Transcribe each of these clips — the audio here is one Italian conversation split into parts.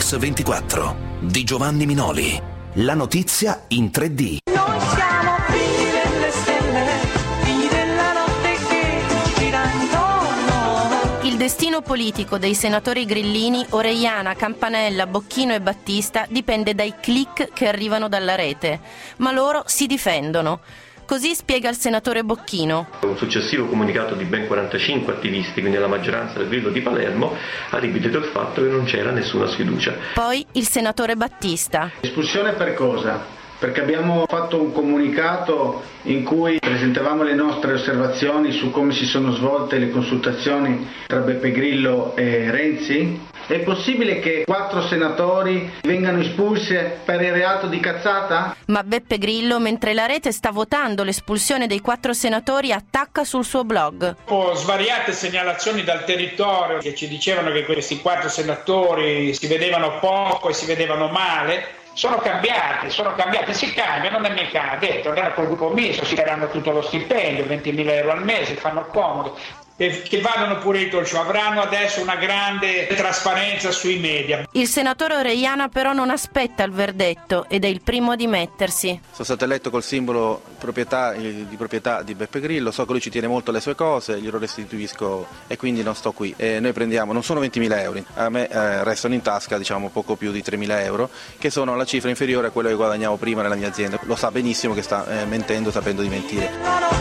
Mix24 di Giovanni Minoli. La notizia in 3D. Noi siamo figli delle stelle, figli della notte che gira intorno. Il destino politico dei senatori grillini Orellana, Campanella, Bocchino e Battista dipende dai click che arrivano dalla rete, ma loro si difendono. Così spiega il senatore Bocchino. Un successivo comunicato di ben 45 attivisti, quindi la maggioranza del Grillo di Palermo, ha ribadito il fatto che non c'era nessuna sfiducia. Poi il senatore Battista. Espulsione per cosa? Perché abbiamo fatto un comunicato in cui presentavamo le nostre osservazioni su come si sono svolte le consultazioni tra Beppe Grillo e Renzi? È possibile che 4 senatori vengano espulsi per il reato di cazzata? Ma Beppe Grillo, mentre la rete sta votando l'espulsione dei 4 senatori, attacca sul suo blog. Ho svariate segnalazioni dal territorio che ci dicevano che questi 4 senatori si vedevano poco e si vedevano male. Sono cambiati, si cambiano, non è mica detto, andranno col gruppo misto, si daranno tutto lo stipendio, 20.000 euro al mese, fanno comodo, che vadano pure il show, avranno adesso una grande trasparenza sui media. Il senatore Orellana però non aspetta il verdetto ed è il primo a dimettersi. Sono stato eletto col simbolo di proprietà di Beppe Grillo, so che lui ci tiene molto alle sue cose, glielo restituisco e quindi non sto qui. Noi prendiamo, non sono 20.000 euro, a me restano in tasca poco più di 3.000 euro, che sono la cifra inferiore a quello che guadagnavo prima nella mia azienda. Lo sa benissimo che sta mentendo, sapendo di mentire.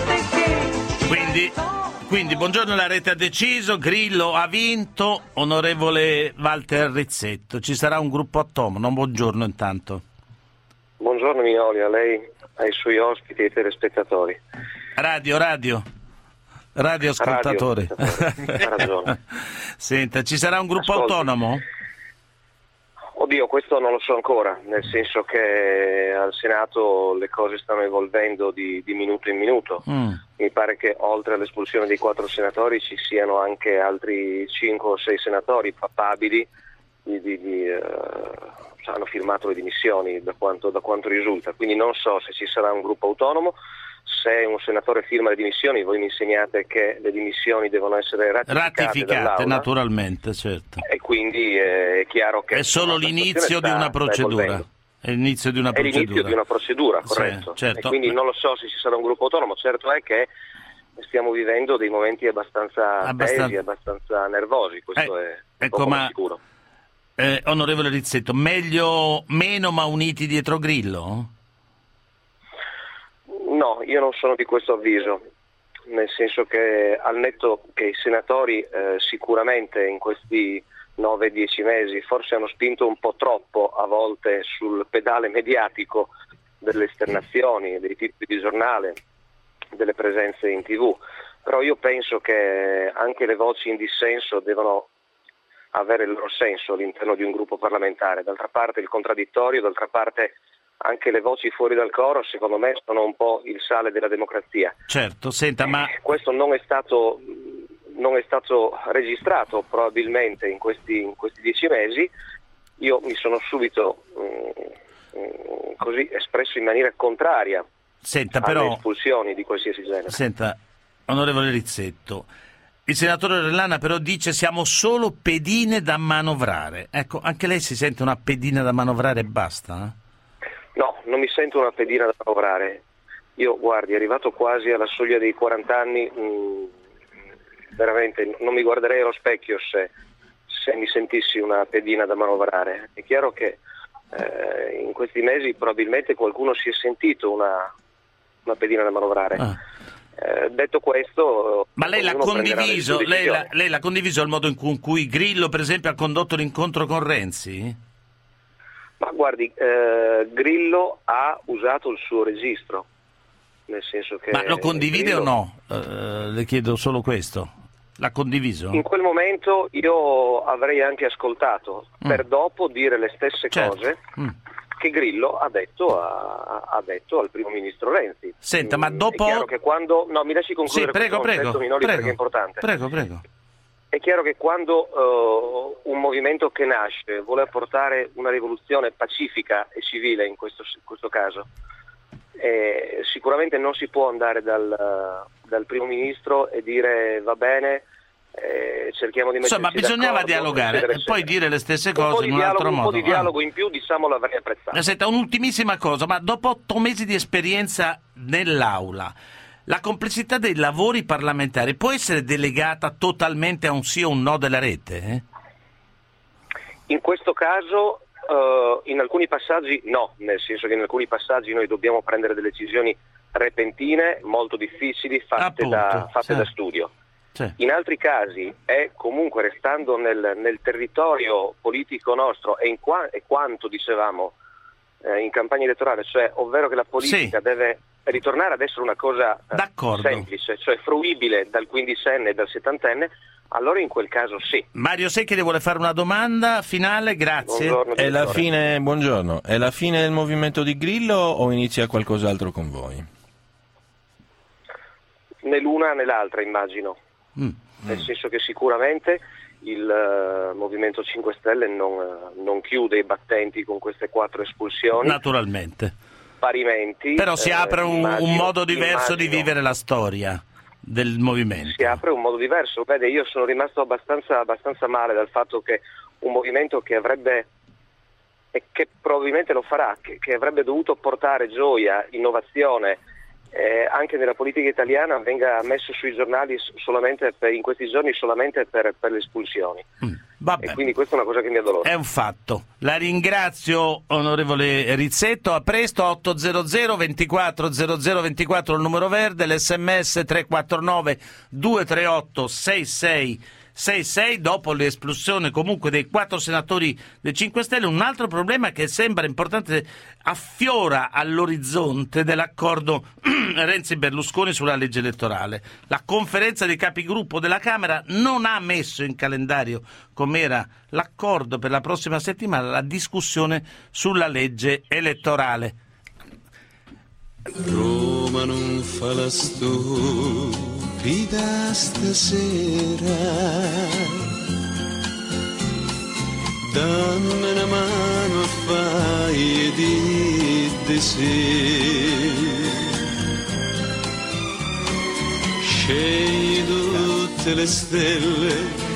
Quindi buongiorno, la rete ha deciso, Grillo ha vinto, onorevole Walter Rizzetto, ci sarà un gruppo autonomo, buongiorno intanto. Buongiorno Minoli, a lei, ai suoi ospiti e ai telespettatori. Radio ascoltatore. Ha ragione. Senta, ci sarà un gruppo autonomo? Oddio, questo non lo so ancora, nel senso che al Senato le cose stanno evolvendo di minuto in minuto. Mi pare che oltre all'espulsione dei 4 senatori ci siano anche altri 5 o 6 senatori papabili hanno firmato le dimissioni da quanto risulta, quindi non so se ci sarà un gruppo autonomo. Se un senatore firma le dimissioni, voi mi insegnate che le dimissioni devono essere ratificate naturalmente, certo. E quindi è chiaro che è solo l'inizio di una procedura. È l'inizio di una procedura, corretto. Sì, certo. E quindi non lo so se ci sarà un gruppo autonomo. Certo è che stiamo vivendo dei momenti abbastanza tesi, abbastanza nervosi, questo è poco ma sicuro. Onorevole Rizzetto, meno ma uniti dietro Grillo? No, io non sono di questo avviso, nel senso che al netto che i senatori sicuramente in questi 9-10 mesi forse hanno spinto un po' troppo a volte sul pedale mediatico delle esternazioni, dei titoli di giornale, delle presenze in TV, però io penso che anche le voci in dissenso devono avere il loro senso all'interno di un gruppo parlamentare. D'altra parte il contraddittorio, d'altra parte anche le voci fuori dal coro, secondo me, sono un po' il sale della democrazia. Certo, senta, ma questo non è stato registrato probabilmente in questi 10 mesi. Io mi sono subito così espresso in maniera contraria alle espulsioni di qualsiasi genere. Senta, onorevole Rizzetto, il senatore Orellana però dice siamo solo pedine da manovrare. Ecco, anche lei si sente una pedina da manovrare e basta? No, non mi sento una pedina da manovrare. Io, guardi, arrivato quasi alla soglia dei 40 anni, veramente non mi guarderei allo specchio se mi sentissi una pedina da manovrare. È chiaro che in questi mesi probabilmente qualcuno si è sentito una pedina da manovrare. Detto questo, ma lei l'ha condiviso? Lei l'ha condiviso il modo in cui Grillo, per esempio, ha condotto l'incontro con Renzi? Ma guardi, Grillo ha usato il suo registro, nel senso che... Ma lo condivide o no? Le chiedo solo questo. L'ha condiviso? In quel momento io avrei anche ascoltato, per dopo dire le stesse cose che Grillo ha detto al primo ministro Renzi. Senta, ma dopo... È chiaro che quando... No, mi lasci concludere prego, Minoli, perché è importante. Prego. È chiaro che quando un movimento che nasce vuole apportare una rivoluzione pacifica e civile in questo caso, sicuramente non si può andare dal primo ministro e dire va bene, cerchiamo di metterci Insomma, bisognava d'accordo, dialogare e poi dire le stesse cose in un altro modo. Un po' di dialogo in più, diciamo, l'avrei apprezzato. Senta, un'ultimissima cosa, ma dopo 8 mesi di esperienza nell'aula, la complessità dei lavori parlamentari può essere delegata totalmente a un sì o un no della rete? In questo caso, in alcuni passaggi no, nel senso che in alcuni passaggi noi dobbiamo prendere delle decisioni repentine, molto difficili, fatte da studio. Sì. In altri casi è comunque, restando nel territorio politico nostro e quanto dicevamo in campagna elettorale, cioè ovvero che la politica deve ritornare ad essere una cosa semplice, cioè fruibile dal quindicenne e dal settantenne, allora in quel caso sì. Mario Secchi le vuole fare una domanda finale, grazie. Buongiorno, è la fine del movimento di Grillo o inizia qualcos'altro con voi? Né l'una né l'altra, immagino. Nel senso che sicuramente il Movimento 5 Stelle non chiude i battenti con queste 4 espulsioni. Naturalmente. Parimenti. Però si apre un modo diverso di vivere la storia del movimento. Si apre un modo diverso. Vede, io sono rimasto abbastanza male dal fatto che un movimento che avrebbe, e che probabilmente lo farà, che avrebbe dovuto portare gioia, innovazione, anche nella politica italiana, venga messo sui giornali in questi giorni solamente per le espulsioni. Vabbè. E quindi questa è una cosa che mi addolora. È un fatto. La ringrazio, onorevole Rizzetto. A presto. 800 24 00 24 il numero verde, l'SMS 349 238 6666. Dopo l'espulsione comunque dei 4 senatori dei 5 Stelle, un altro problema che sembra importante affiora all'orizzonte dell'accordo Renzi-Berlusconi sulla legge elettorale. La conferenza dei capigruppo della Camera non ha messo in calendario, com'era l'accordo per la prossima settimana, la discussione sulla legge elettorale. Roma non fa la stupida stasera, dammi una mano a fai di sé, scegli tutte le stelle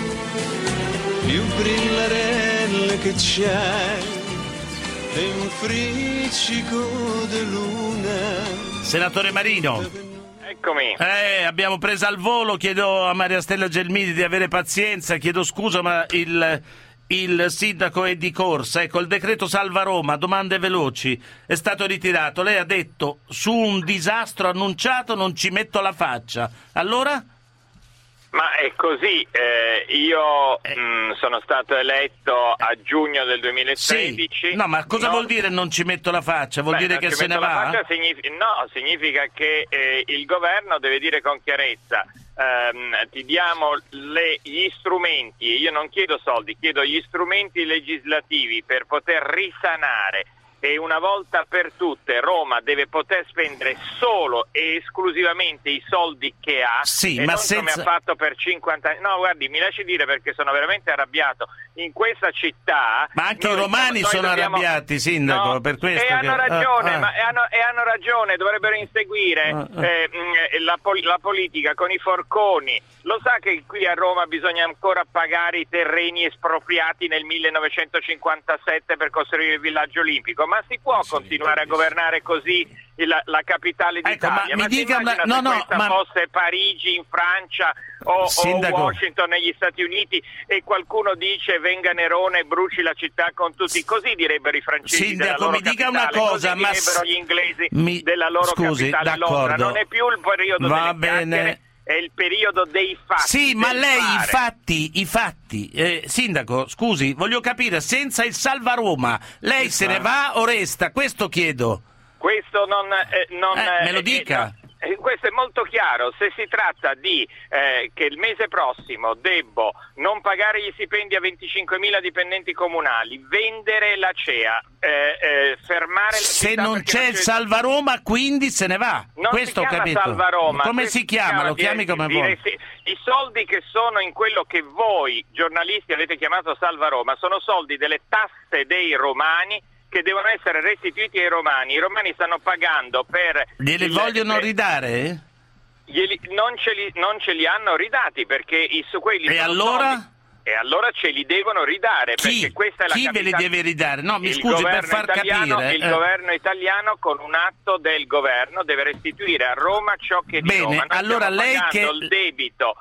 più brillarelle che c'è e un friccico di luna. Senatore Marino. Eccomi. Abbiamo preso al volo, chiedo a Maria Stella Gelmini di avere pazienza, chiedo scusa ma il sindaco è di corsa. Ecco, il decreto Salva Roma, domande veloci, è stato ritirato. Lei ha detto su un disastro annunciato non ci metto la faccia. Allora? Ma è così, io sono stato eletto a giugno del 2016. Sì. No, ma cosa vuol dire non ci metto la faccia? Vuol dire che se ne va? Significa che il governo deve dire con chiarezza: ti diamo gli strumenti, io non chiedo soldi, chiedo gli strumenti legislativi per poter risanare, e una volta per tutte Roma deve poter spendere solo e esclusivamente i soldi che ha, e non come ha fatto per 50 anni. No, guardi, mi lasci dire, perché sono veramente arrabbiato. In questa città... Ma anche i romani sono arrabbiati, sindaco, per questo. E hanno ragione, hanno ragione, dovrebbero inseguire la politica con i forconi. Lo sa che qui a Roma bisogna ancora pagare i terreni espropriati nel 1957 per costruire il villaggio olimpico? Ma si può continuare a governare così la capitale d'Italia? Ma mi dica, fosse Parigi in Francia o Washington negli Stati Uniti, e qualcuno dice venga Nerone e bruci la città con tutti, così direbbero i francesi. Sindaco, della loro mi dica capitale, una cosa, così direbbero gli inglesi della loro capitale Londra. Non è più il periodo delle chiacchiere, è il periodo dei fatti. Sì, ma lei i fatti. Sindaco, scusi, voglio capire, senza il Salva Roma lei se ne va o resta? Questo chiedo. Questo non me lo dica. Questo è molto chiaro. Se si tratta di che il mese prossimo debbo non pagare gli stipendi a 25.000 dipendenti comunali, vendere la CEA, fermare le se non c'è il Salva Roma, quindi se ne va. Non questo si chiama ho capito. Salva Roma. Come si chiama? Lo chiami come vuoi. I soldi che sono in quello che voi giornalisti avete chiamato Salva Roma sono soldi delle tasse dei romani, che devono essere restituiti ai romani. I romani stanno pagando per... Gliele vogliono ridare? non ce li hanno ridati, perché su quelli e allora? E allora ce li devono ridare. Chi? Perché questa è la Chi ve li deve ridare? No, mi scusi, per far capire. Il governo italiano, con un atto del governo, deve restituire a Roma ciò che è di Roma. Noi allora lei il debito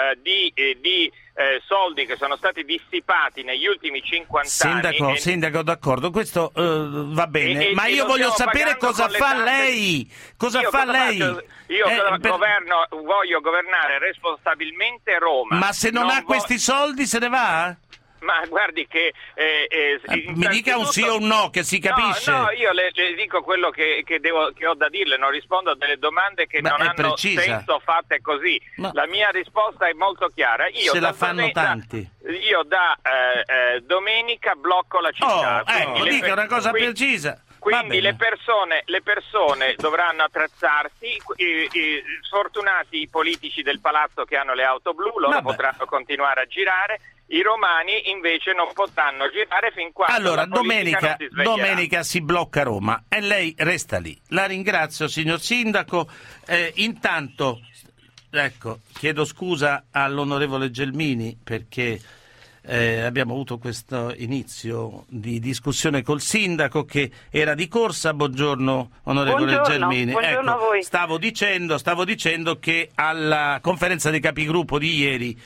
di soldi che sono stati dissipati negli ultimi 50 anni. Sindaco, d'accordo, questo va bene, ma io voglio sapere cosa fa lei. Cosa fa lei? Governo, voglio governare responsabilmente Roma. Ma se non ha questi soldi se ne va? Ma guardi che mi dica un sì o un no, che si capisce. No, io le dico quello che ho da dirle, non rispondo a delle domande che non hanno senso fatte così. No. La mia risposta è molto chiara. Se la fanno tanti. Io da domenica blocco la città. Dica una cosa precisa. Quindi le persone dovranno attrezzarsi, sfortunati i politici del palazzo che hanno le auto blu, loro potranno continuare a girare, i romani invece non potranno girare fin quando allora, la politica non si sveglierà. Domenica si blocca Roma e lei resta lì. La ringrazio, signor Sindaco. Intanto, ecco, chiedo scusa all'onorevole Gelmini perché abbiamo avuto questo inizio di discussione col sindaco che era di corsa. Buongiorno onorevole Gelmini. Buongiorno a voi. Stavo dicendo che alla conferenza dei capigruppo di ieri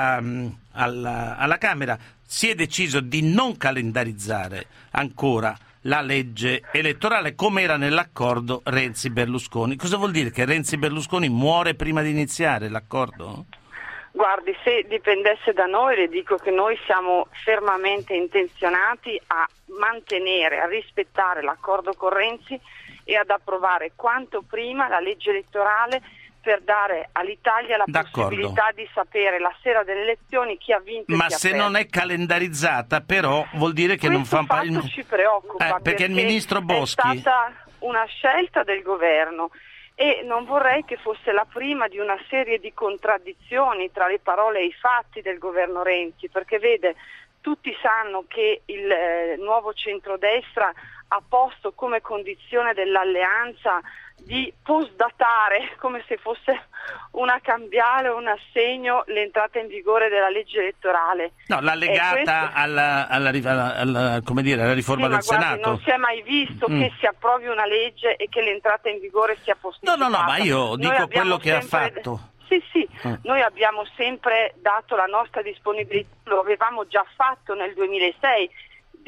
alla Camera si è deciso di non calendarizzare ancora la legge elettorale come era nell'accordo Renzi-Berlusconi. Cosa vuol dire? Che Renzi-Berlusconi muore prima di iniziare l'accordo? Guardi, se dipendesse da noi, le dico che noi siamo fermamente intenzionati a mantenere, a rispettare l'accordo con Renzi e ad approvare quanto prima la legge elettorale per dare all'Italia la possibilità di sapere la sera delle elezioni chi ha vinto e chi ha perso. Ma se non è calendarizzata, però vuol dire che questo non fa fatto ci preoccupa perché il ministro Boschi è stata una scelta del governo. E non vorrei che fosse la prima di una serie di contraddizioni tra le parole e i fatti del governo Renzi, perché vede, tutti sanno che il nuovo centrodestra ha posto come condizione dell'alleanza di postdatare, come se fosse una cambiale o un assegno, l'entrata in vigore della legge elettorale. No, l'ha legata alla riforma del Senato. Non si è mai visto che si approvi una legge e che l'entrata in vigore sia posticipata. No, ma io dico quello che ha fatto. Sì, noi abbiamo sempre dato la nostra disponibilità, lo avevamo già fatto nel 2006.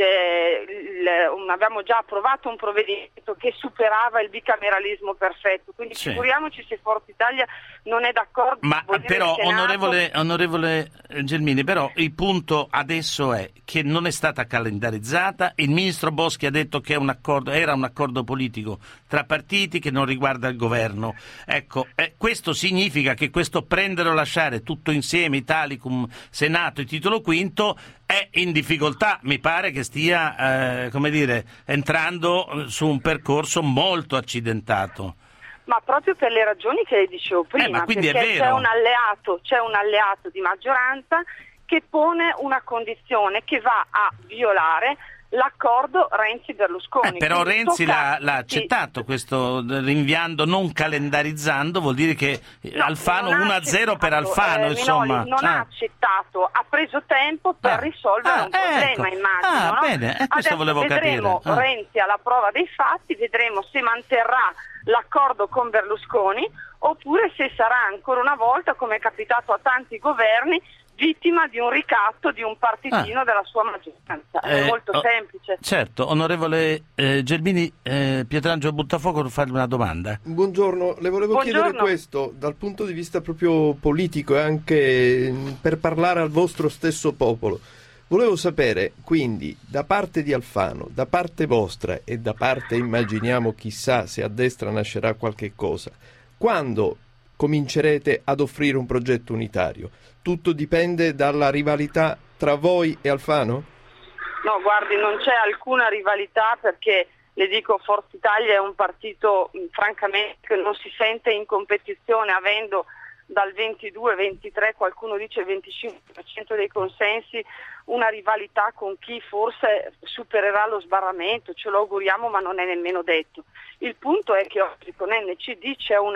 Abbiamo già approvato un provvedimento che superava il bicameralismo perfetto, quindi figuriamoci se Forza Italia non è d'accordo. Ma però onorevole Gelmini, però il punto adesso è che non è stata calendarizzata, il ministro Boschi ha detto che era un accordo politico tra partiti che non riguarda il governo. Ecco, questo significa che questo prendere o lasciare tutto insieme, Italicum, Senato e titolo quinto, è in difficoltà, mi pare che stia entrando su un percorso molto accidentato. Ma proprio per le ragioni che le dicevo prima, ma quindi perché è vero. c'è un alleato di maggioranza che pone una condizione che va a violare l'accordo Renzi-Berlusconi. Però Renzi l'ha accettato questo, rinviando, non calendarizzando, vuol dire che Alfano 1-0 per Alfano, insomma. Non ha accettato, ha preso tempo per risolvere un problema, immagino. No? Bene, questo volevo vedremo capire. Renzi alla prova dei fatti, vedremo se manterrà l'accordo con Berlusconi oppure se sarà ancora una volta, come è capitato a tanti governi, vittima di un ricatto di un partitino della sua maggioranza. È molto semplice. Certo, onorevole Gelmini, Pietrangelo Buttafuoco per farle una domanda. Buongiorno, le volevo chiedere questo dal punto di vista proprio politico e anche per parlare al vostro stesso popolo. Volevo sapere, quindi, da parte di Alfano, da parte vostra e da parte, immaginiamo, chissà se a destra nascerà qualche cosa, quando comincerete ad offrire un progetto unitario? Tutto dipende dalla rivalità tra voi e Alfano? No, guardi, non c'è alcuna rivalità perché, le dico, Forza Italia è un partito francamente che non si sente in competizione, avendo dal 22-23, qualcuno dice 25% dei consensi, una rivalità con chi forse supererà lo sbarramento, ce lo auguriamo ma non è nemmeno detto. Il punto è che oggi con NCD c'è una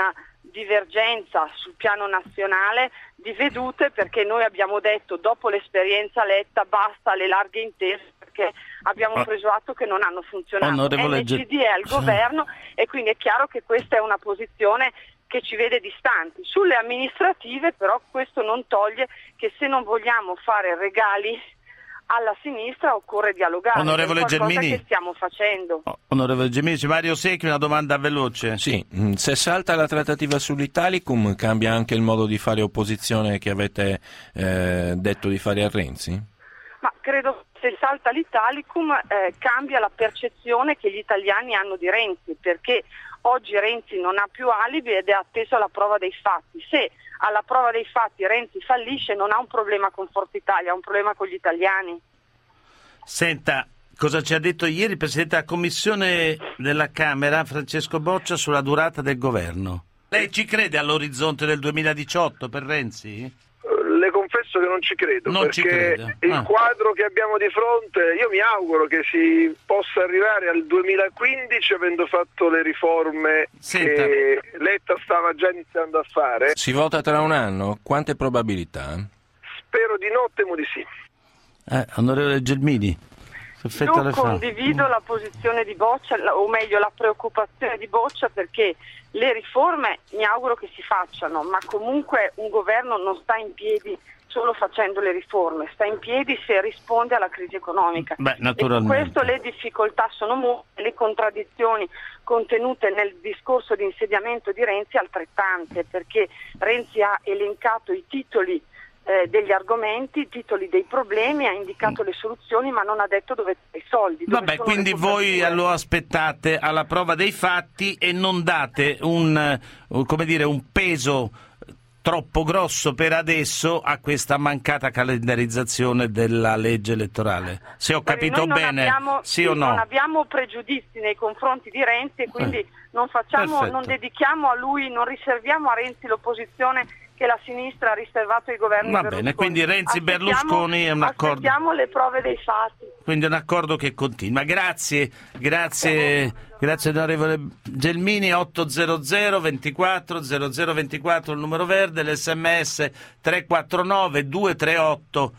divergenza sul piano nazionale di vedute, perché noi abbiamo detto dopo l'esperienza Letta basta le larghe intese, perché abbiamo preso atto che non hanno funzionato. NCD è al governo e quindi è chiaro che questa è una posizione che ci vede distanti. Sulle amministrative però questo non toglie che se non vogliamo fare regali alla sinistra occorre dialogare. Onorevole Gelmini, che stiamo facendo. Onorevole Gelmini, Mario Secchi, una domanda veloce. Sì, se salta la trattativa sull'Italicum cambia anche il modo di fare opposizione che avete detto di fare a Renzi? Ma credo che se salta l'Italicum cambia la percezione che gli italiani hanno di Renzi, perché oggi Renzi non ha più alibi ed è atteso alla prova dei fatti. Se alla prova dei fatti Renzi fallisce non ha un problema con Forza Italia, ha un problema con gli italiani. Senta, cosa ci ha detto ieri il Presidente della Commissione della Camera, Francesco Boccia, sulla durata del governo? Lei ci crede all'orizzonte del 2018 per Renzi? Le confesso che non ci credo, perché il quadro che abbiamo di fronte, io mi auguro che si possa arrivare al 2015 avendo fatto le riforme che Letta stava già iniziando a fare. Si vota tra un anno? Quante probabilità? Spero di no, temo di sì. Onorevole Gelmini. Io condivido la posizione di Boccia, o meglio la preoccupazione di Boccia, perché le riforme mi auguro che si facciano, ma comunque un governo non sta in piedi solo facendo le riforme, sta in piedi se risponde alla crisi economica. Naturalmente. E questo le difficoltà sono molte, le contraddizioni contenute nel discorso di insediamento di Renzi altrettante, perché Renzi ha elencato i titoli degli argomenti, i titoli dei problemi, ha indicato le soluzioni ma non ha detto dove sono i soldi. Vabbè, quindi voi lo aspettate alla prova dei fatti e non date un peso troppo grosso per adesso a questa mancata calendarizzazione della legge elettorale. Se ho capito bene, sì o no? Non abbiamo pregiudizi nei confronti di Renzi e quindi non dedichiamo a lui, non riserviamo a Renzi l'opposizione che la sinistra ha riservato ai governi Va Berlusconi. bene, quindi Renzi-Berlusconi è un accordo. Aspettiamo le prove dei fatti. Quindi è un accordo che continua. Grazie onorevole Gelmini. 800 24 0024 il numero verde, l'SMS 349 238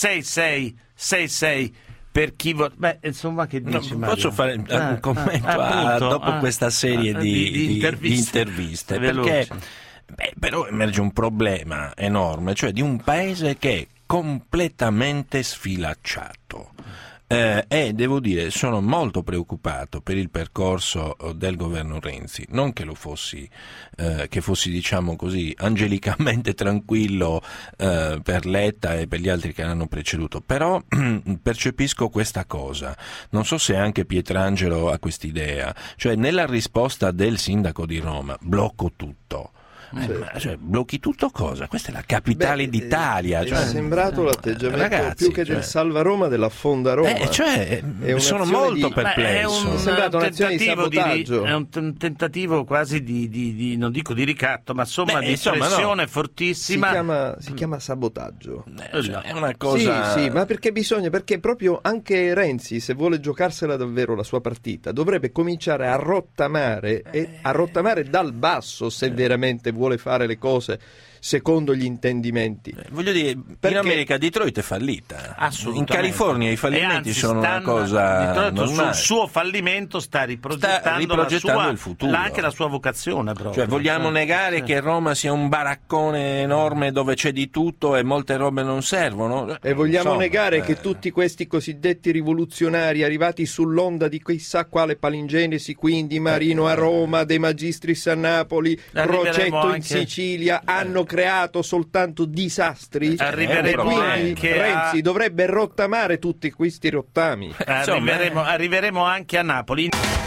6666 per chi insomma, che dici, Mario? Posso fare un commento dopo questa serie di interviste perché però emerge un problema enorme, cioè di un paese che è completamente sfilacciato. E devo dire, sono molto preoccupato per il percorso del governo Renzi, non che lo fossi, che fossi diciamo così angelicamente tranquillo per Letta e per gli altri che l'hanno preceduto, però percepisco questa cosa, non so se anche Pietrangelo ha quest'idea, cioè nella risposta del sindaco di Roma, blocco tutto. Cioè, blocchi tutto cosa? Questa è la capitale d'Italia. È sembrato l'atteggiamento più che del Salva Roma della Fonda Roma. Sono molto perplesso. È sembrato un'azione di sabotaggio. È un tentativo quasi di non dico di ricatto, ma insomma di pressione fortissima. Si chiama sabotaggio. È una cosa. Sì, ma perché proprio anche Renzi, se vuole giocarsela davvero la sua partita, dovrebbe cominciare a rottamare dal basso se veramente vuole fare le cose secondo gli intendimenti. Voglio dire, in America Detroit è fallita. In California i fallimenti sono una cosa normale. Sul suo fallimento sta riprogettando il futuro. Anche la sua vocazione proprio. Cioè vogliamo negare che Roma sia un baraccone enorme dove c'è di tutto e molte robe non servono? E vogliamo negare che tutti questi cosiddetti rivoluzionari arrivati sull'onda di chissà quale palingenesi, quindi Marino a Roma, De Magistris a Napoli, Crocetto in Sicilia, hanno creato soltanto disastri, e quindi Renzi dovrebbe rottamare tutti questi rottami. Arriveremo anche a Napoli.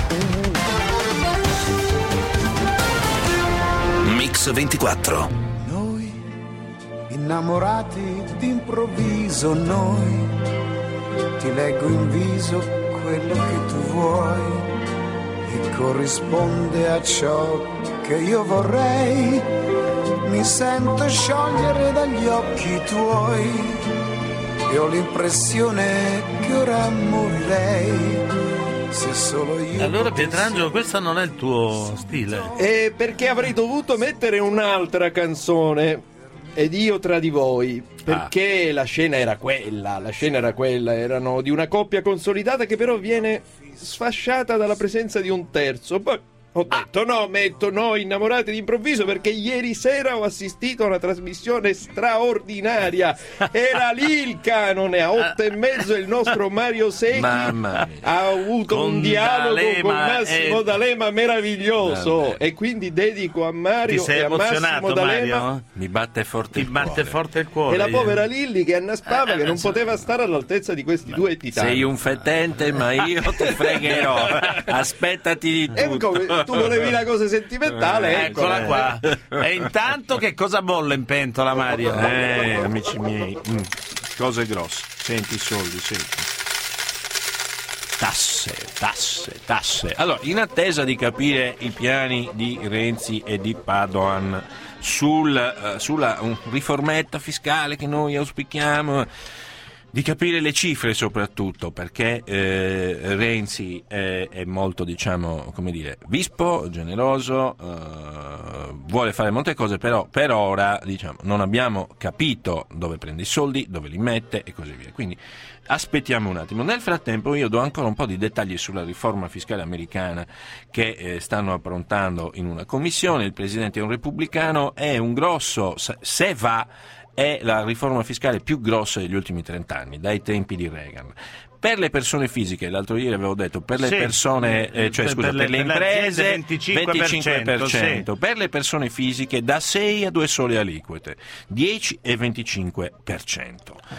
Mix 24. Noi innamorati d'improvviso, noi ti leggo in viso quello che tu vuoi e corrisponde a ciò che io vorrei. Mi sento sciogliere dagli occhi tuoi e ho l'impressione che ora morirei se solo io. Allora Pietrangelo, questo non è il tuo stile. Perché avrei dovuto mettere un'altra canzone, ed io tra di voi, perché la scena era quella, erano di una coppia consolidata che però viene sfasciata dalla presenza di un terzo. Poi ho detto metto noi innamorati d'improvviso, perché ieri sera ho assistito a una trasmissione straordinaria. Era lì il canone a 8:30, il nostro Mario Secchi ha avuto un dialogo con Massimo D'Alema meraviglioso, e quindi dedico a Mario e a Massimo D'Alema. Mario? Mi batte forte il cuore. E la povera Lilli che annaspava, che non poteva stare all'altezza di questi due titani. Sei un fetente, ma io ti fregherò. Aspettati di tutto. Tu volevi la cosa sentimentale, eccola qua. E intanto che cosa bolle in pentola, Mario? Amici miei, cose grosse. Senti i soldi, senti. Tasse. Allora, in attesa di capire i piani di Renzi e di Padoan sulla un riformetta fiscale che noi auspichiamo, di capire le cifre soprattutto, perché Renzi è molto, vispo, generoso, vuole fare molte cose, però per ora non abbiamo capito dove prende i soldi, dove li mette e così via. Quindi aspettiamo un attimo. Nel frattempo io do ancora un po' di dettagli sulla riforma fiscale americana che stanno approntando in una commissione. Il presidente è un repubblicano, è un grosso, se va, è la riforma fiscale più grossa degli ultimi 30 anni, dai tempi di Reagan. Per le persone fisiche, l'altro ieri avevo detto, per le persone, per le imprese 25%, per le persone fisiche da 6 a 2 sole aliquote, 10 e 25%.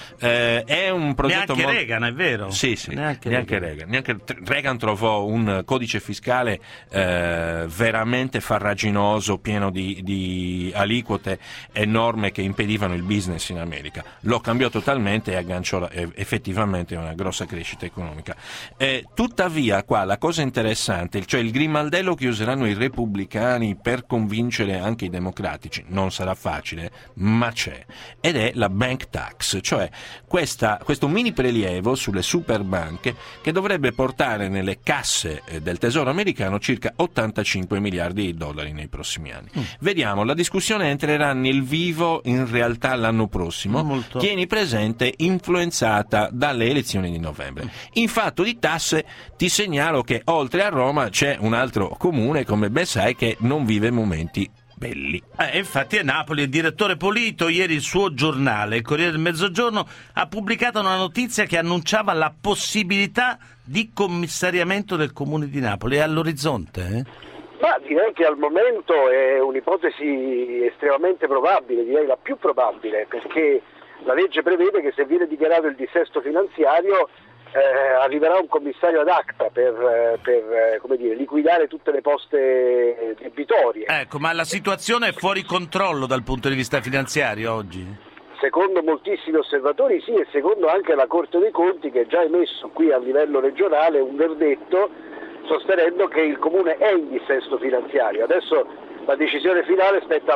È un progetto neanche Reagan, è vero? Sì, neanche Reagan. Neanche Reagan trovò un codice fiscale veramente farraginoso, pieno di aliquote enorme che impedivano il business in America. Lo cambiò totalmente e agganciò effettivamente una grossa crescita economica. Tuttavia qua la cosa interessante, cioè il grimaldello che useranno i repubblicani per convincere anche i democratici, non sarà facile, ma c'è, ed è la bank tax, cioè questo mini prelievo sulle superbanche che dovrebbe portare nelle casse del tesoro americano circa 85 miliardi di dollari nei prossimi anni. Vediamo, la discussione entrerà nel vivo in realtà l'anno prossimo, tieni presente, influenzata dalle elezioni di novembre. In fatto di tasse ti segnalo che oltre a Roma c'è un altro comune, come ben sai, che non vive momenti belli. Infatti è Napoli. Il direttore Polito, ieri il suo giornale, il Corriere del Mezzogiorno, ha pubblicato una notizia che annunciava la possibilità di commissariamento del comune di Napoli. È all'orizzonte? Ma direi che al momento è un'ipotesi estremamente probabile, direi la più probabile, perché la legge prevede che se viene dichiarato il dissesto finanziario arriverà un commissario ad acta per liquidare tutte le poste debitorie. Ecco, ma la situazione è fuori controllo dal punto di vista finanziario oggi? Secondo moltissimi osservatori sì, e secondo anche la Corte dei Conti, che ha già emesso qui a livello regionale un verdetto sostenendo che il Comune è in dissesto finanziario. Adesso la decisione finale spetta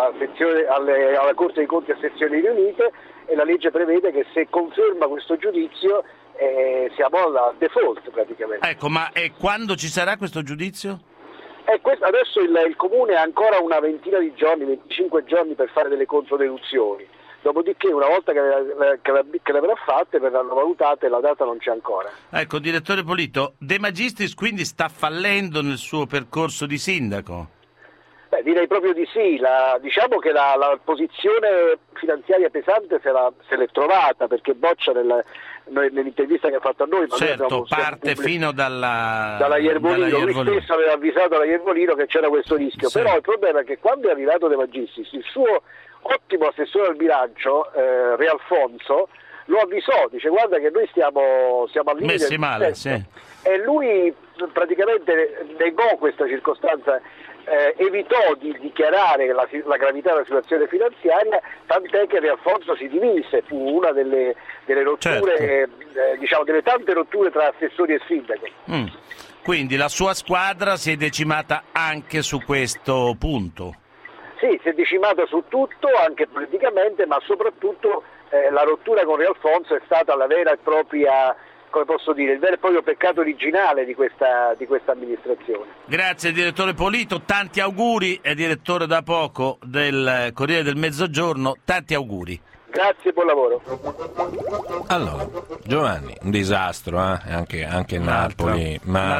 alla Corte dei Conti a sezioni riunite, e la legge prevede che se conferma questo giudizio siamo al default praticamente. Ecco, ma quando ci sarà questo giudizio? Adesso il Comune ha ancora una ventina di giorni, 25 giorni per fare delle controdeduzioni. Dopodiché, una volta che le avrà fatte, verranno valutate, la data non c'è ancora. Ecco, direttore Polito, De Magistris quindi sta fallendo nel suo percorso di sindaco? Direi proprio di sì. Diciamo che la posizione finanziaria pesante se l'è trovata, perché Boccia nell'intervista che ha fatto a noi, certo, parte fino dalla Iervolino. Lui stesso aveva avvisato la Iervolino che c'era questo rischio, sì. Però il problema è che quando è arrivato De Magistris, il suo ottimo assessore al bilancio, Re Alfonso, lo avvisò, dice: guarda che noi stiamo al limite messi male, sì. E lui praticamente negò questa circostanza, evitò di dichiarare la gravità della situazione finanziaria, tant'è che Re Alfonso si dimise, fu una delle rotture, certo. Delle tante rotture tra assessori e sindaco. Quindi la sua squadra si è decimata anche su questo punto? Sì, si è decimata su tutto, anche politicamente, ma soprattutto la rottura con Re Alfonso è stata la vera e propria come posso dire, il vero e proprio peccato originale di questa amministrazione. Grazie direttore Polito, tanti auguri, è direttore da poco del Corriere del Mezzogiorno, tanti auguri. Grazie, buon lavoro. Allora, Giovanni, un disastro, anche Napoli,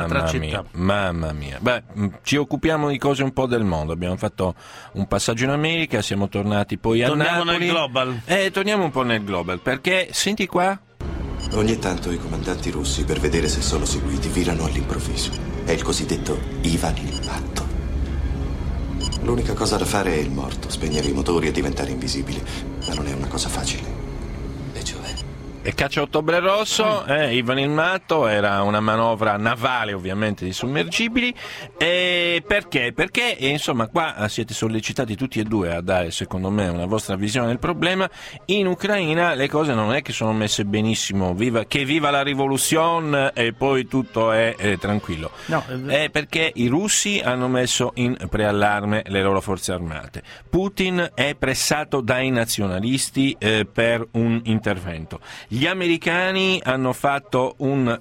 mamma mia. Beh, ci occupiamo di cose un po' del mondo, abbiamo fatto un passaggio in America, siamo tornati poi a Napoli. Torniamo nel global. Torniamo un po' nel global, perché, senti qua. Ogni tanto i comandanti russi, per vedere se sono seguiti, virano all'improvviso. È il cosiddetto Ivan il Matto. L'unica cosa da fare è il morto, spegnere i motori e diventare invisibili, ma non è una cosa facile. E cioè... E caccia Ottobre Rosso, Ivan il Matto, era una manovra navale ovviamente di sommergibili. Perché? Perché insomma qua siete sollecitati tutti e due a dare secondo me una vostra visione del problema. In Ucraina le cose non è che sono messe benissimo, che viva la rivoluzione e poi tutto è tranquillo. No, è perché i russi hanno messo in preallarme le loro forze armate. Putin è pressato dai nazionalisti per un intervento. Gli americani hanno fatto una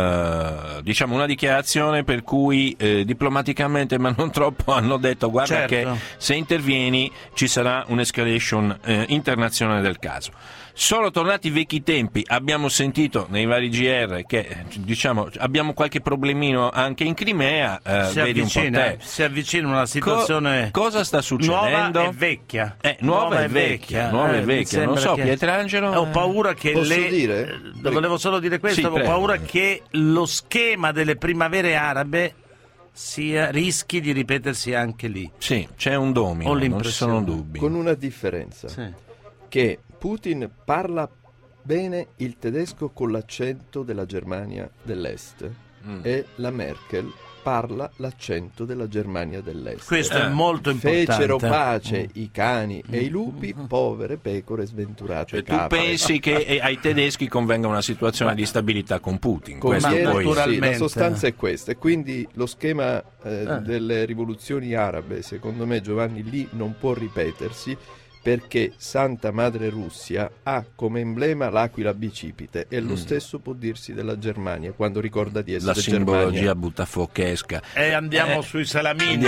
dichiarazione per cui diplomaticamente ma non troppo hanno detto guarda che se intervieni ci sarà un'escalation internazionale del caso. Sono tornati i vecchi tempi, abbiamo sentito nei vari GR che abbiamo qualche problemino anche in Crimea, vedi un po' te. Si avvicina una situazione cosa sta succedendo? Nuova e vecchia. Nuova e vecchia. Non so, Pietrangelo. Ho paura che dire? Volevo solo dire questo, ho paura che lo schema delle primavere arabe rischi di ripetersi anche lì. Sì, c'è un domino, non ci sono dubbi. Con una differenza, che Putin parla bene il tedesco con l'accento della Germania dell'Est e la Merkel parla l'accento della Germania dell'Est. Questo è molto importante. Fecero pace i cani e i lupi, povere pecore sventurate. Tu pensi che ai tedeschi convenga una situazione di stabilità con Putin? Naturalmente. La sostanza è questa, e quindi lo schema delle rivoluzioni arabe, secondo me, Giovanni, lì non può ripetersi, perché Santa Madre Russia ha come emblema l'aquila bicipite, e lo stesso può dirsi della Germania quando ricorda di essere Germania. La simbologia buttafochesca. Andiamo sui salamini.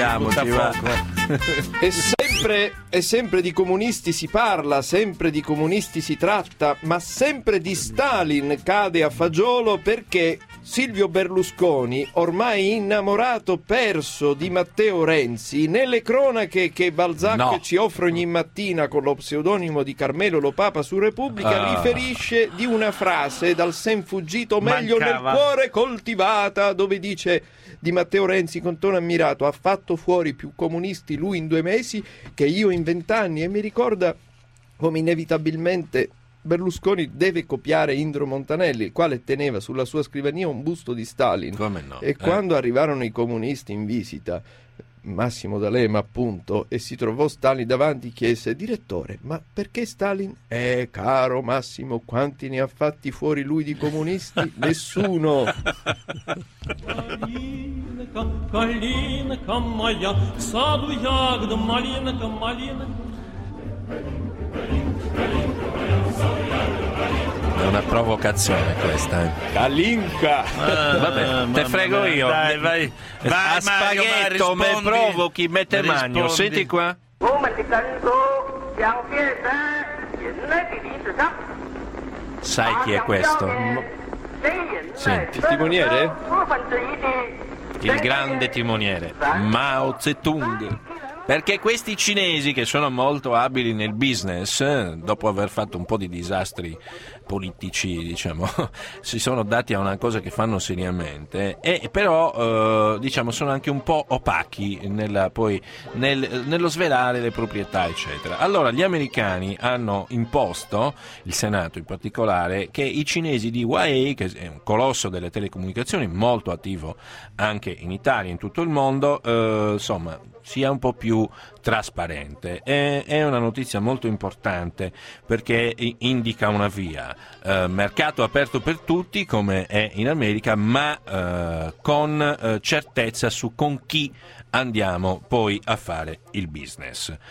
E sempre di comunisti si parla, sempre di comunisti si tratta, ma sempre di Stalin cade a fagiolo, perché Silvio Berlusconi, ormai innamorato perso di Matteo Renzi, nelle cronache che Balzac ci offre ogni mattina con lo pseudonimo di Carmelo Lo Papa su Repubblica, riferisce di una frase dal sen fuggito meglio nel cuore coltivata, dove dice di Matteo Renzi con tono ammirato: ha fatto fuori più comunisti lui in 2 mesi che io in 20 anni, e mi ricorda come inevitabilmente Berlusconi deve copiare Indro Montanelli, il quale teneva sulla sua scrivania un busto di Stalin. Quando arrivarono i comunisti in visita, Massimo D'Alema appunto, e si trovò Stalin davanti, chiese: direttore, ma perché Stalin? Caro Massimo, quanti ne ha fatti fuori lui di comunisti? Nessuno. Калинка моя, в саду ягода, малинка, малинка. È una provocazione questa. Kalinka. Vabbè, te frego io. Dai, vai a spaghetto me provochi, mette magno. Senti qua. Sai chi è questo? Senti. Il timoniere? Il grande timoniere, Mao Zedong. Perché questi cinesi, che sono molto abili nel business, dopo aver fatto un po' di disastri politici, diciamo, si sono dati a una cosa che fanno seriamente, e però diciamo sono anche un po' opachi nello svelare le proprietà, eccetera. Allora gli americani hanno imposto, il Senato in particolare, che i cinesi di Huawei, che è un colosso delle telecomunicazioni molto attivo anche in Italia, in tutto il mondo, insomma sia un po' più trasparente. È una notizia molto importante, perché indica una via, mercato aperto per tutti come è in America, ma con certezza su con chi andiamo poi a fare il business.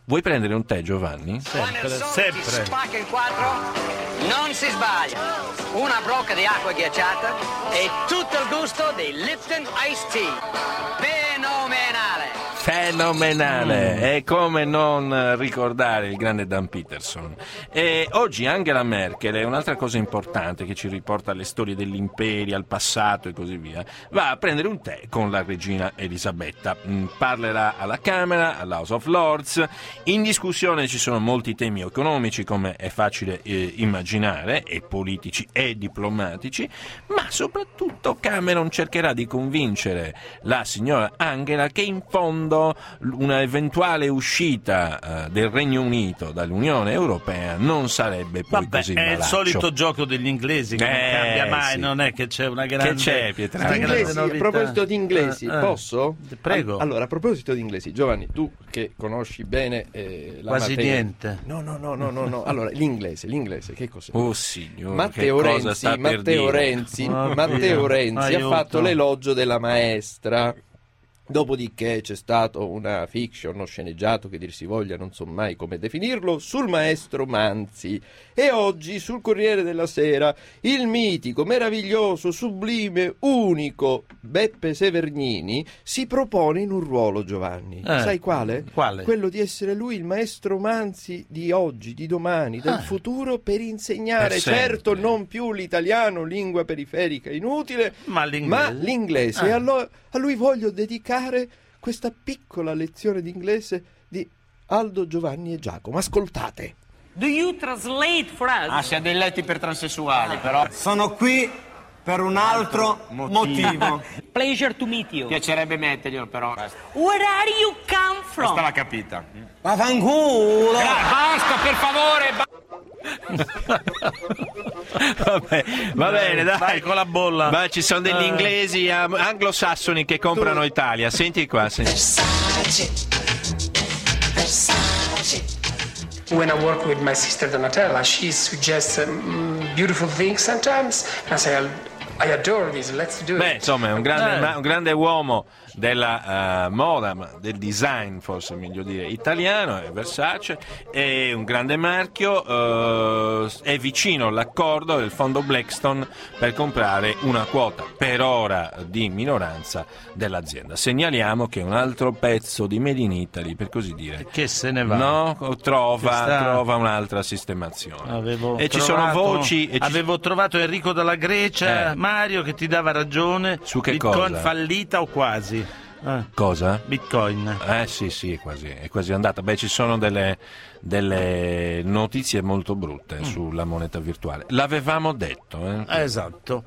Vuoi prendere un tè, Giovanni? Sempre. Si spacca in 4, non si sbaglia. Una brocca di acqua ghiacciata e tutto il gusto dei Lipton Iced Tea. Fenomenale! Fenomenale, e come non ricordare il grande Dan Peterson. E oggi Angela Merkel, è un'altra cosa importante che ci riporta alle storie degli imperi, al passato e così via, va a prendere un tè con la regina Elisabetta. Parlerà alla Camera, all'House of Lords. In discussione ci sono molti temi economici, come è facile immaginare, e politici e diplomatici, ma soprattutto Cameron cercherà di convincere la signora Angela che in fondo una eventuale uscita del Regno Unito dall'Unione Europea non sarebbe poi così malaccio. È il solito gioco degli inglesi che non cambia mai, sì. Non è che c'è una grande... Che c'è, Pietrangelo? Inglesi, a proposito di inglesi, posso? Prego. Allora, a proposito di inglesi, Giovanni, tu che conosci bene la quasi materia... niente. No. Allora, l'inglese, che cos'è? Oh signore, Matteo Renzi ha fatto l'elogio della maestra. Dopodiché c'è stato una fiction, uno sceneggiato che dir si voglia, non so mai come definirlo, sul maestro Manzi. E oggi sul Corriere della Sera il mitico, meraviglioso, sublime, unico Beppe Severnini si propone in un ruolo, Giovanni. Sai quale? Quale? Quello di essere lui il maestro Manzi di oggi, di domani, del futuro, per insegnare, certo non più l'italiano, lingua periferica inutile, ma l'inglese. E allora a lui voglio dedicare questa piccola lezione di inglese di Aldo, Giovanni e Giacomo. Ascoltate. Do you translate for us? Si ha dei letti per transessuali, però. Sono qui per un altro motivo. Pleasure to meet you. Piacerebbe metterglielo, però. Where are you come from? Questa l'ha capita. Vaffanculo! Basta, per favore! Va bene, dai. Vai con la bolla. Ma ci sono degli inglesi anglosassoni che comprano Italia. Senti qua, When I work with my sister Donatella, she suggests beautiful things sometimes, and I say, I adore this, let's do it. Insomma, è un grande uomo della moda, del design, forse meglio dire, italiano, è Versace, è un grande marchio, è vicino all'accordo del fondo Blackstone per comprare una quota per ora di minoranza dell'azienda. Segnaliamo che un altro pezzo di Made in Italy, per così dire, che se ne va, no? Trova un'altra sistemazione. Avevo trovato Enrico dalla Grecia, Mario, che ti dava ragione su che Bitcoin cosa? Fallita o quasi. Cosa? Bitcoin. Sì, è quasi andata. Ci sono delle notizie molto brutte sulla moneta virtuale. L'avevamo detto. Esatto.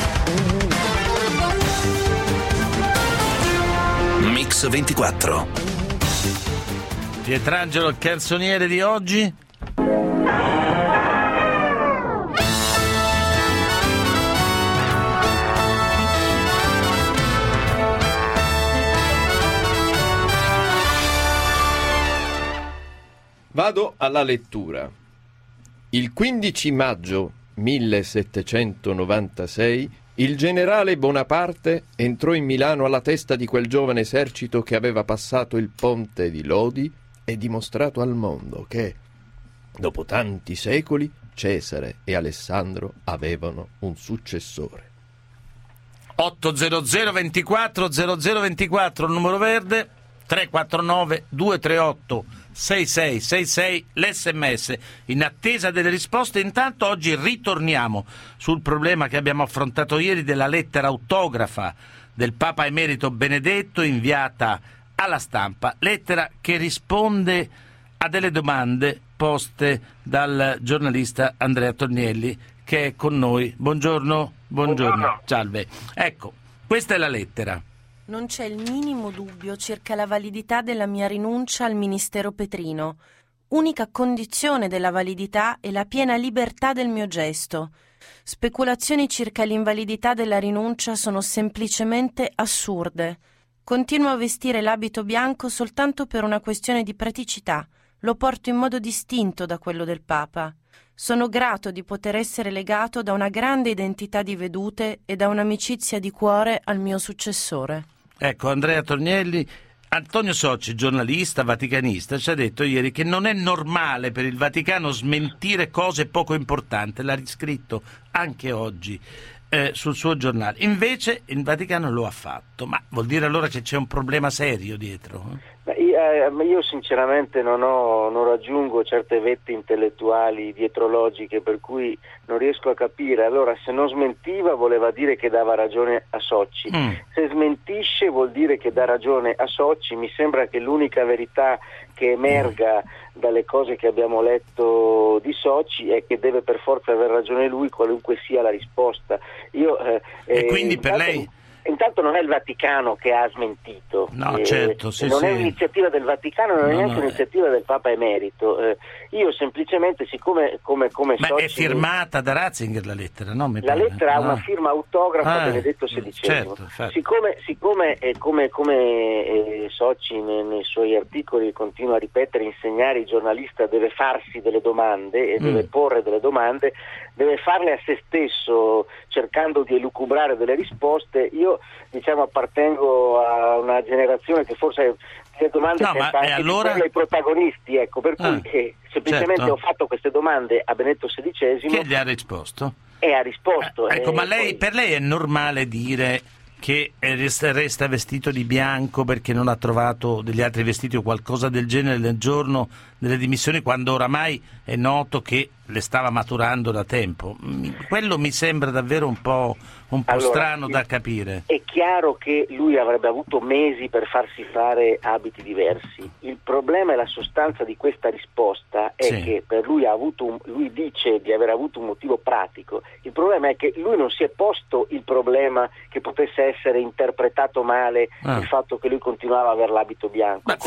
Mix 24. Pietrangelo, il canzoniere di oggi? Vado alla lettura. Il 15 maggio 1796 il generale Bonaparte entrò in Milano alla testa di quel giovane esercito che aveva passato il ponte di Lodi e dimostrato al mondo che, dopo tanti secoli, Cesare e Alessandro avevano un successore. 800 24 0024, il numero verde, 349 238 6666, l'SMS. In attesa delle risposte, intanto oggi ritorniamo sul problema che abbiamo affrontato ieri della lettera autografa del Papa Emerito Benedetto inviata alla stampa, lettera che risponde a delle domande poste dal giornalista Andrea Tornielli, che è con noi. Buongiorno. Salve. Ecco, questa è la lettera. Non c'è il minimo dubbio circa la validità della mia rinuncia al ministero Petrino. Unica condizione della validità è la piena libertà del mio gesto. Speculazioni circa l'invalidità della rinuncia sono semplicemente assurde. Continuo a vestire l'abito bianco soltanto per una questione di praticità. Lo porto in modo distinto da quello del Papa. Sono grato di poter essere legato da una grande identità di vedute e da un'amicizia di cuore al mio successore. Ecco, Andrea Tornielli Antonio Socci, giornalista vaticanista, ci ha detto ieri che non è normale per il Vaticano smentire cose poco importanti, l'ha riscritto anche oggi sul suo giornale. Invece il Vaticano lo ha fatto, ma vuol dire allora che c'è un problema serio dietro? Io sinceramente non raggiungo certe vette intellettuali dietrologiche, per cui non riesco a capire. Allora, se non smentiva voleva dire che dava ragione a Socci, se smentisce vuol dire che dà ragione a Socci. Mi sembra che l'unica verità che emerga dalle cose che abbiamo letto di Socci è che deve per forza aver ragione lui, qualunque sia la risposta. E quindi per lei... Intanto non è il Vaticano che ha smentito, no, certo, sì, non sì. è un'iniziativa del Vaticano, non è neanche un'iniziativa del Papa Emerito. Io semplicemente, siccome ma Socci, è firmata da Ratzinger la lettera, no? La lettera ha una firma autografa Benedetto XVI. Certo, siccome Socci nei suoi articoli continua a ripetere, insegnare il giornalista deve farsi delle domande e deve porre delle domande, deve farle a se stesso cercando di elucubrare delle risposte. Io appartengo a una generazione che forse le domande senza anche allora... ai protagonisti, ecco, per cui semplicemente ho fatto queste domande a Benedetto XVI che gli ha risposto e ha risposto. Ecco, ma per lei è normale dire che resta vestito di bianco perché non ha trovato degli altri vestiti o qualcosa del genere nel giorno delle dimissioni, quando oramai è noto che le stava maturando da tempo? Quello mi sembra davvero un po' strano da capire. È chiaro che lui avrebbe avuto mesi per farsi fare abiti diversi. Il problema e la sostanza di questa risposta è che per lui lui dice di aver avuto un motivo pratico. Il problema è che lui non si è posto il problema che potesse essere interpretato male il fatto che lui continuava a avere l'abito bianco.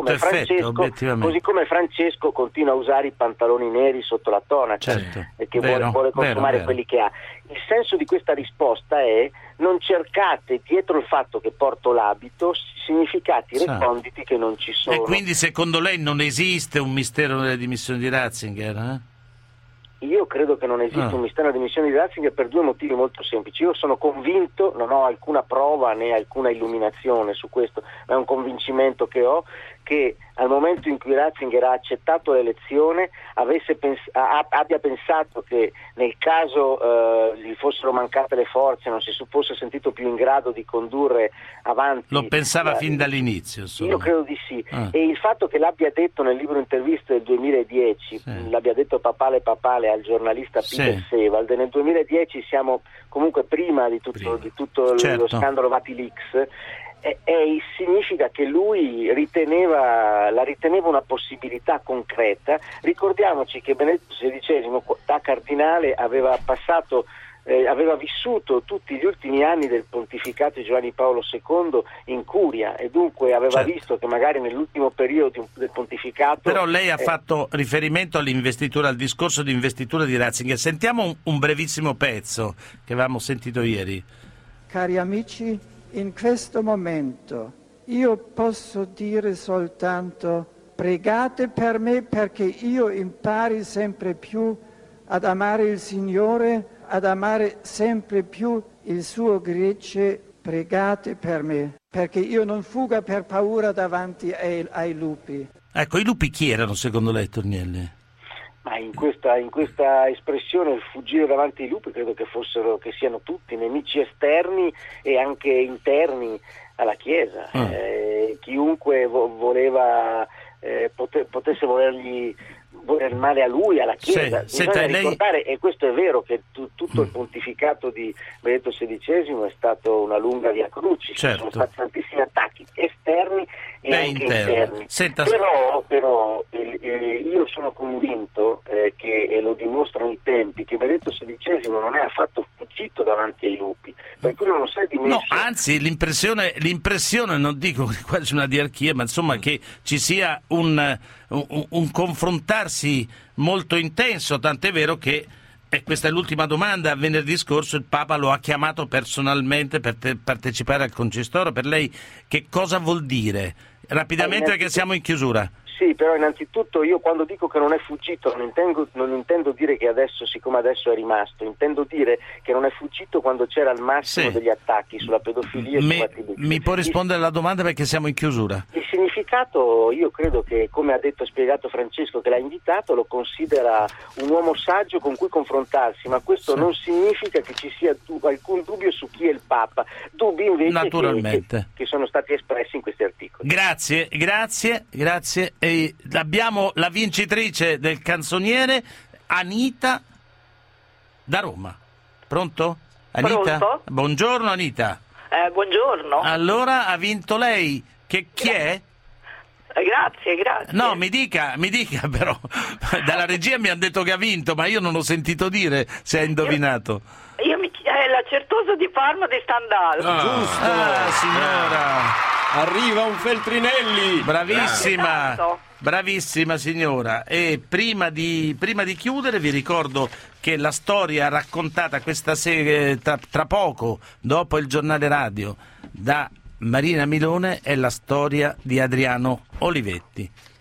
Così come Francesco continua a usare i pantaloni neri sotto la tonaca, perché vuole consumare quelli che ha. Il senso di questa risposta è: non cercate dietro il fatto che porto l'abito significati reconditi che non ci sono. E quindi secondo lei non esiste un mistero nelle dimissioni di Ratzinger? Io credo che non esiste un mistero nelle dimissioni di Ratzinger per due motivi molto semplici. Io sono convinto, non ho alcuna prova né alcuna illuminazione su questo, ma è un convincimento che ho, che al momento in cui Ratzinger ha accettato l'elezione abbia pensato che nel caso gli fossero mancate le forze, non si fosse sentito più in grado di condurre avanti. Lo pensava fin dall'inizio, insomma. Io credo di sì. E il fatto che l'abbia detto nel libro interviste del 2010, l'abbia detto papale al giornalista Peter Sevald, nel 2010 siamo comunque prima di tutto lo scandalo Vatilix, significa che lui la riteneva una possibilità concreta. Ricordiamoci che Benedetto XVI da cardinale aveva vissuto tutti gli ultimi anni del pontificato di Giovanni Paolo II in curia, e dunque aveva visto che magari nell'ultimo periodo del pontificato... Però lei ha fatto riferimento all'investitura, al discorso di investitura di Ratzinger. Sentiamo un brevissimo pezzo che avevamo sentito ieri. Cari amici, in questo momento io posso dire soltanto: pregate per me perché io impari sempre più ad amare il Signore, ad amare sempre più il suo gregge. Pregate per me perché io non fuga per paura davanti ai lupi. Ecco, i lupi chi erano secondo lei, Tornielli? Ma in questa espressione, il fuggire davanti ai lupi, credo che siano tutti nemici esterni e anche interni alla Chiesa. Chiunque voleva potesse voler male a lui, alla Chiesa. Bisogna ricordare, e questo è vero, che tutto il pontificato di Benedetto XVI è stato una lunga via crucis. Sono stati tantissimi attacchi esterni e anche interni. Però io sono convinto che, e lo dimostrano i tempi, che Benedetto XVI non è affatto fuggito davanti ai lupi, per cui non si è dimesso. No, anzi l'impressione, non dico quasi una diarchia, ma insomma che ci sia un confrontarsi molto intenso, tant'è vero che, e questa è l'ultima domanda, venerdì scorso il Papa lo ha chiamato personalmente per partecipare al concistoro. Per lei che cosa vuol dire? Rapidamente, perché siamo in chiusura. Sì, però innanzitutto io quando dico che non è fuggito non intendo dire che siccome adesso è rimasto, intendo dire che non è fuggito quando c'era il massimo degli attacchi sulla pedofilia e su Vatilix. Mi può rispondere alla domanda perché siamo in chiusura? Il Mercato, io credo che, come ha spiegato Francesco che l'ha invitato, lo considera un uomo saggio con cui confrontarsi, ma questo non significa che ci sia alcun dubbio su chi è il Papa, dubbi invece che sono stati espressi in questi articoli. Grazie. E abbiamo la vincitrice del canzoniere, Anita da Roma. Pronto? Anita? Pronto? Buongiorno Anita. Buongiorno. Allora ha vinto lei, chi è? Grazie. No, mi dica però, dalla regia mi hanno detto che ha vinto, ma io non ho sentito dire se ha indovinato. Io la Certosa di Parma di Stendhal. Giusto, signora. Arriva un Feltrinelli. Bravissima signora. E prima di chiudere vi ricordo che la storia raccontata questa sera, tra poco, dopo il giornale radio, da Marina Milone, è la storia di Adriano Olivetti.